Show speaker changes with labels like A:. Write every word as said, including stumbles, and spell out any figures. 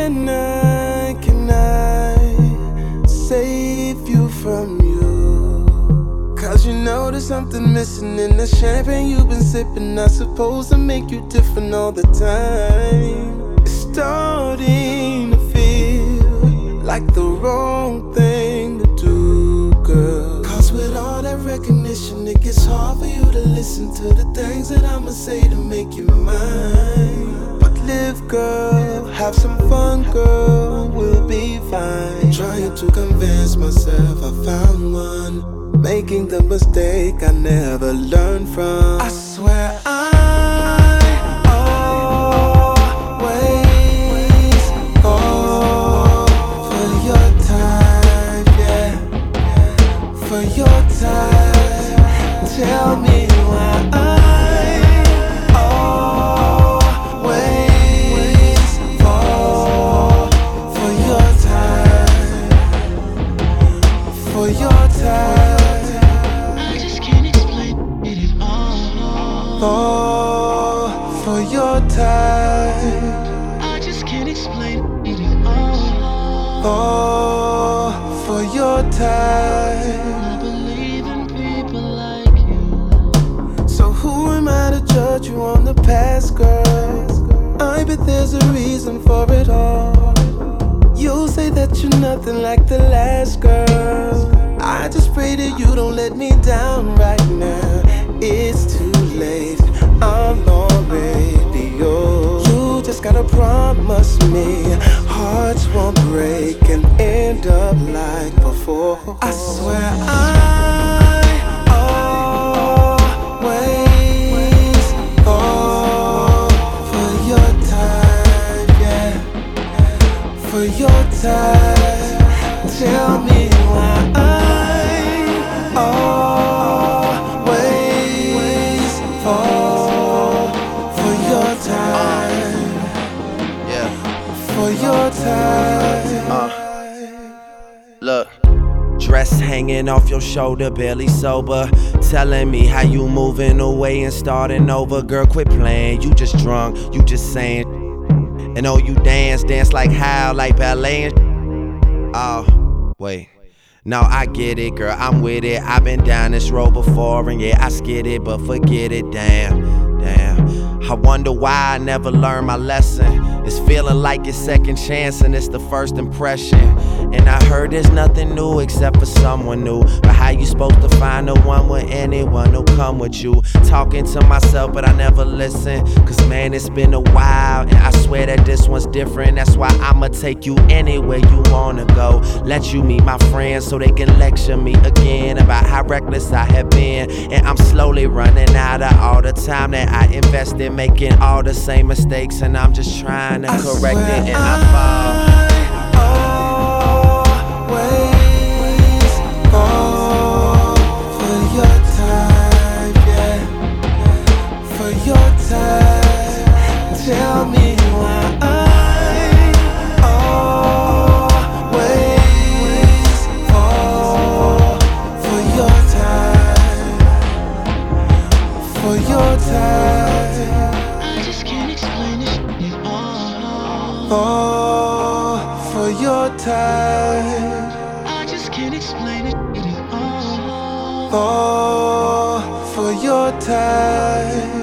A: can I, can I save you from you? Cause you know there's something missing in the champagne you've been sipping. Not supposed to make you different all the time. It's starting to feel like the wrong thing to do, girl. Cause with all that recognition, it gets hard for you to listen to the things that I'ma say to make you mine. But live, girl, have some fun, girl, we'll be fine. Trying to convince myself I found one, making the mistake I never learned from. I swear I always fall for your type, yeah, for your type. Tell me why I always fall for your type, for your type. Fall for your type. I just can't explain it at all. Fall for your type. I believe in people like you. So who am I to judge you on the past, girl? I bet there's a reason for it all. You'll say that you're nothing like the last girl. I just pray that you don't let me down right now. It's too late, I'm already yours. You just gotta promise me hearts won't break and end up like before. I swear I always fall for your type, yeah, for your type. Tell me why I always fall for your time, yeah, for your time. Uh,
B: look, dress hanging off your shoulder, barely sober, telling me how you moving away and starting over. Girl, quit playing, you just drunk, you just saying. And oh, you dance, dance like how, like ballet and oh, wait. No, I get it, girl, I'm with it. I've been down this road before, and yeah, I skid it, but forget it, damn, damn. I wonder why I never learned my lesson. It's feeling like it's second chance and it's the first impression. And I heard there's nothing new except for someone new. But how you supposed to find the one with anyone who'll come with you? Talking to myself, but I never listen. Cause man, it's been a while, and I swear that this one's different. That's why I'ma take you anywhere you wanna go. Let you meet my friends so they can lecture me again about how reckless I have been. And I'm slowly running out of all the time that I invested, making all the same mistakes. And I'm just trying to
A: I
B: correct it, and I fall.
A: Tell me why I always fall for your time, for your time.
C: I just can't explain it at all.
A: Fall for your time.
C: I just can't explain it at all.
A: Fall for your time.